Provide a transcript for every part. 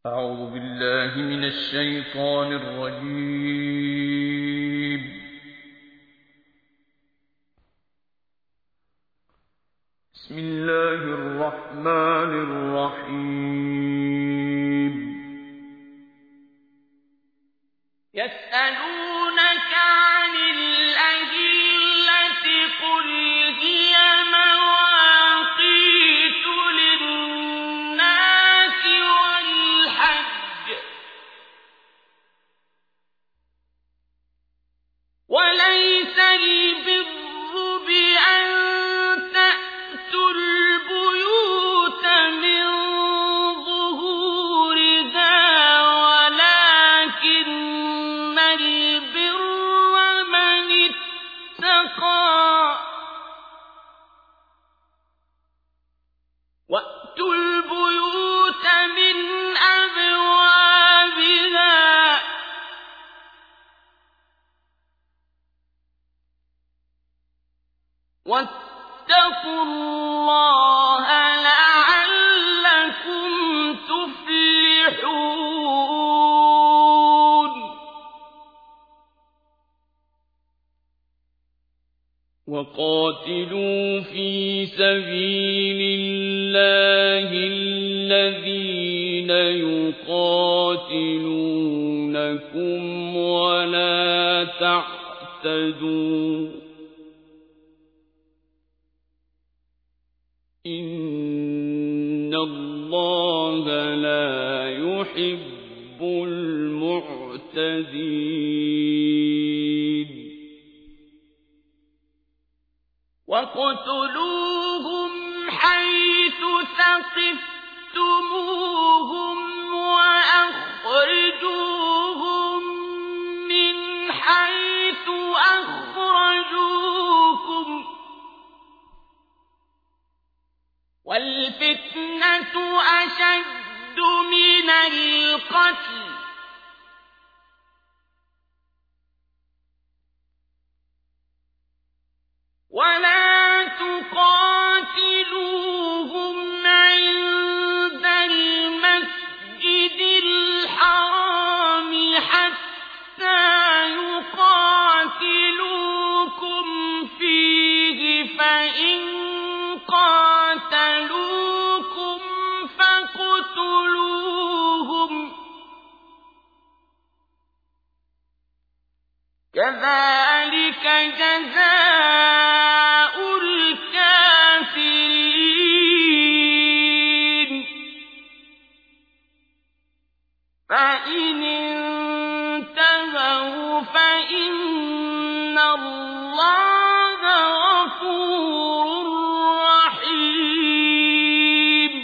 أعوذ بالله من الشيطان الرجيم. بسم الله الرحمن الرحيم. يسألونك عن الأهلة قل هي مواقيت للناس والحج وليس البر بأن تأتوا البيوت من ظهورها ولكن البر من اتقى وأتوا البيوت من أبوابها واتقوا الله لعلكم تفلحون. وقاتلوا في سبيل الله الذين يقاتلونكم ولا تعتدوا إن الله لا يحب المعتدين. واقتلوهم حيث ثقفتموهم وأخرجوهم من حيث أخرجوكم والفتنة أشد من القتل ولا تقاتلوهم عند المسجد الحرام حتى يقاتلوكم فيه فإن قاتلوكم فاقتلوهم كذلك جزاء الكافرين. فإن انتهوا فإن الله غفور رحيم.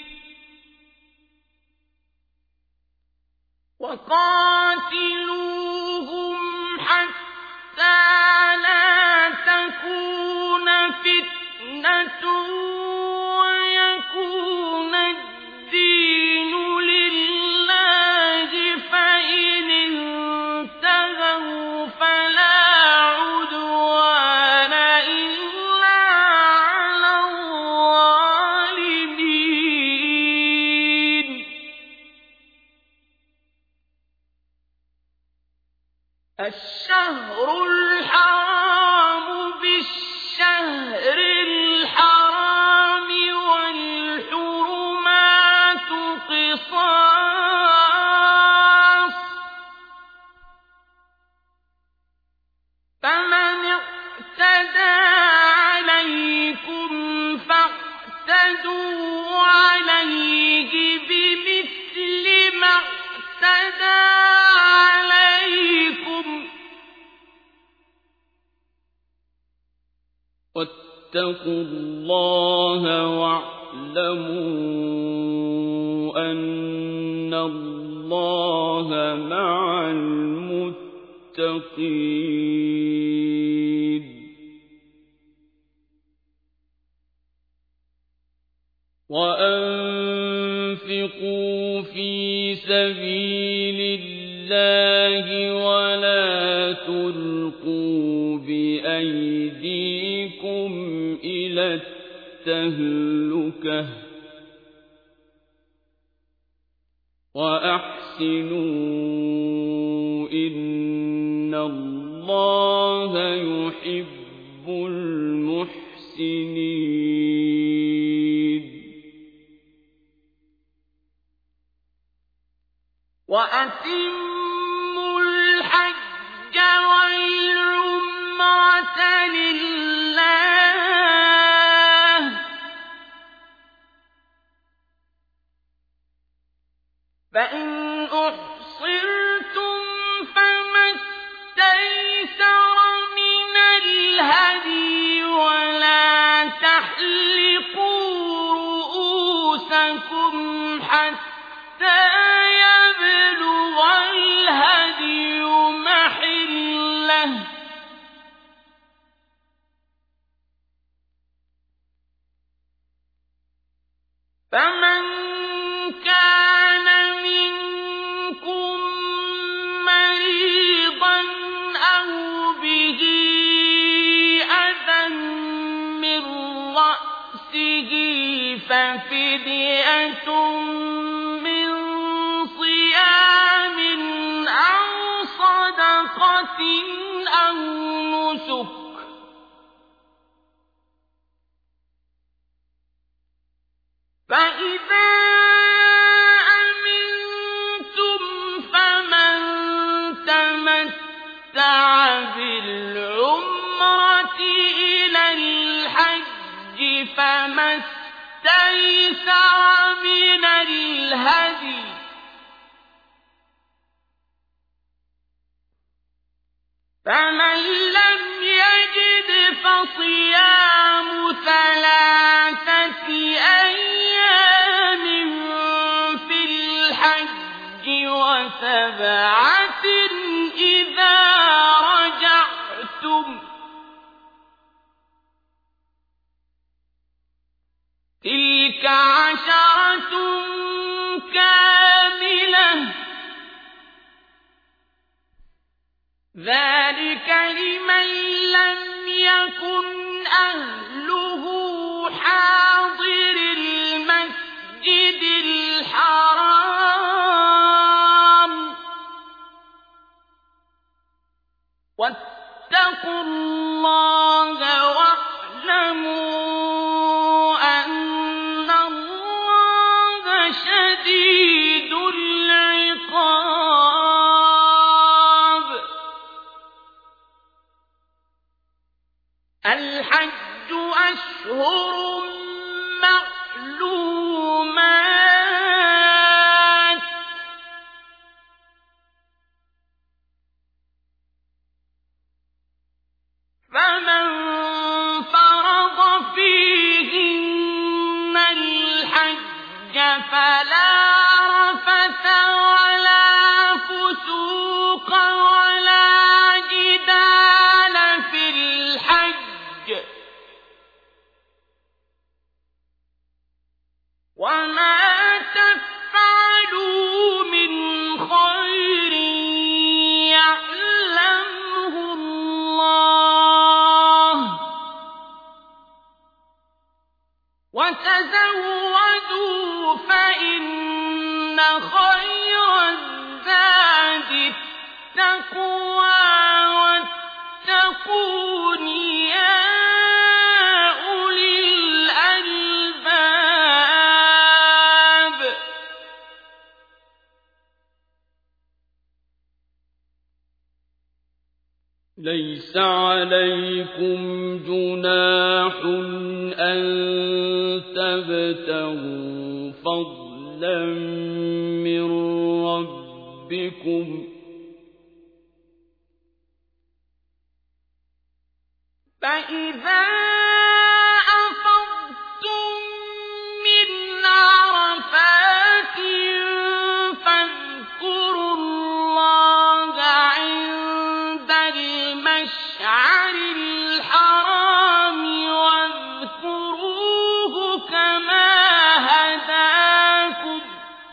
وقاتلوهم حتى لا تكون فتنة ويكون الدين لله فإن انتهوا فلا عدوان إلا على الظالمين. الشهر الحرام بالشهر الحرام والحرمات قصاص فمن اعتدى عليكم فاعتدوا عليه بمثل ما اعتدى عليكم واتقوا الله واعلموا أن الله مع المتقين. وأنفقوا في سبيل الله ولا تلقوا بأيديكم إلى التهلكة وأحسنوا إن الله يحب المحسنين وأتموا الحج والعمرة لله فإن أحصرتم فما استيسر من الهدي ولا تحلقوا رؤوسكم حتى يبلغ الهدي محله فمن كان منكم مريضا أو به أذى من رأسه ففدية من صيام أو صدقة أو نسك فإذا أمنتم فمن تمتع بالعمرة إلى الحج فما استيسر من الهدي فمن لم يجد فصيام 3 أيام في الحج و7 إذا رجعتم تلك 10 كاملة ذلك لمن لم يكن أهله حاضر المسجد الحرام واتقوا الله واعلموا أن الله شديد العقاب الحج أشهر معلومات فمن فرض فيهن الحج فلا رفث ولا فسوق ولا جدال في الحج وما تفعلوا من خير يعلمه الله وتزودوا فإن خير الزاد التقوى واتقون يا أولي الألباب ليس عليكم جناح أن تبتغوا فضلا من ربكم فإذا أفضتم من عرفات فاذكروا الله عند المشعر الحرام واذكروه كما هداكم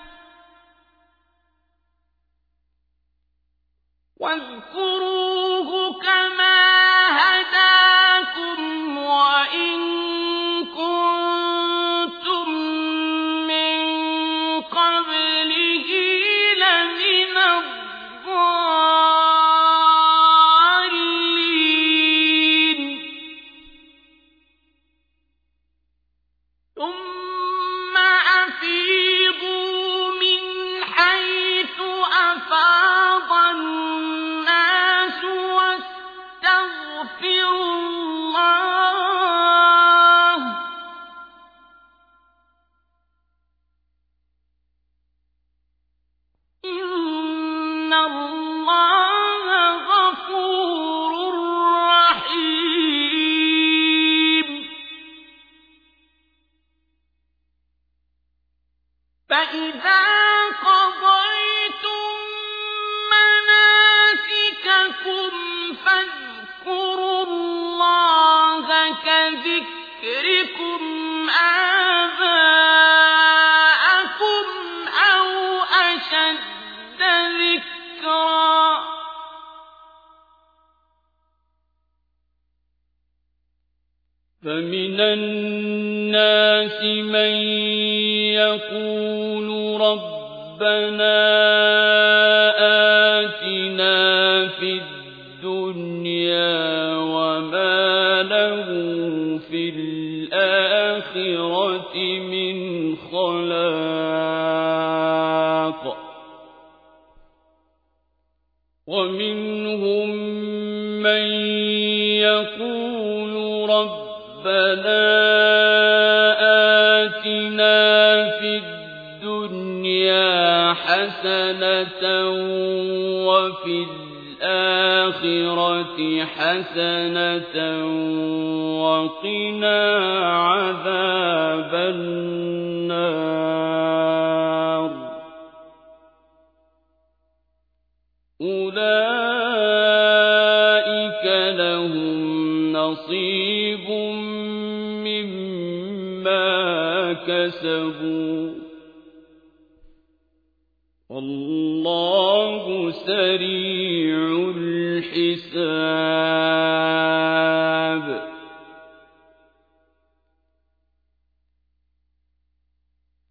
وإن كنتم من قبله فإذا قضيتم مناسككم فاذكروا الله كذكركم آباءكم أو أشد ذكرا فمن الناس من يقول ربنا آتنا في الدنيا وما له في الآخرة من خلاق ومنهم من يقول ربنا آتنا في الدنيا حسنة وفي الآخرة حسنة وقنا عذاب النار أولئك لهم نصيب مما كسبوا والله سريع الحساب